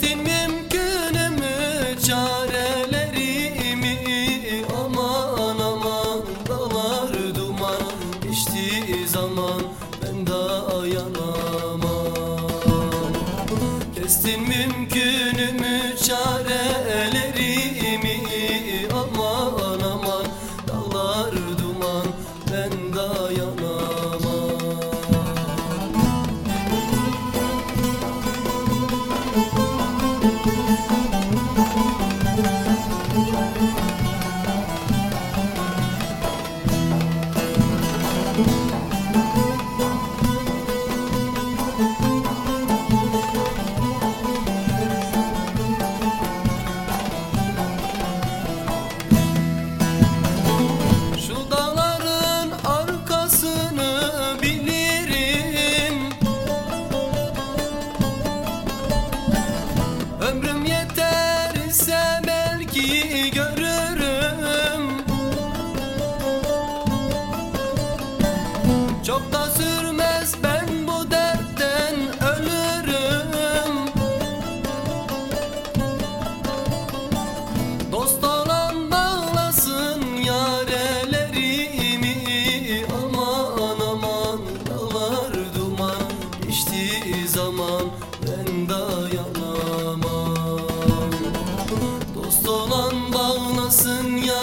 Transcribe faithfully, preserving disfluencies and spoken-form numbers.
Kestin mümkünümü, çarelerimi. Aman aman, dağlar duman, geçtiği zaman ben dayanamam. Kestin mümkünümü, çarelerimi. Aman aman, dağlar duman, ben dayanamam. Şu dağların arkasını bilirim, ömrüm yeterse belki görürüm. Çok da sürmez, ben bu dertten ölürüm. Dost olan bağlasın yarelerimi. Aman aman, dağlar duman, geçtiği zaman ben dayanamam. Dost olan bağlasın yarelerimi.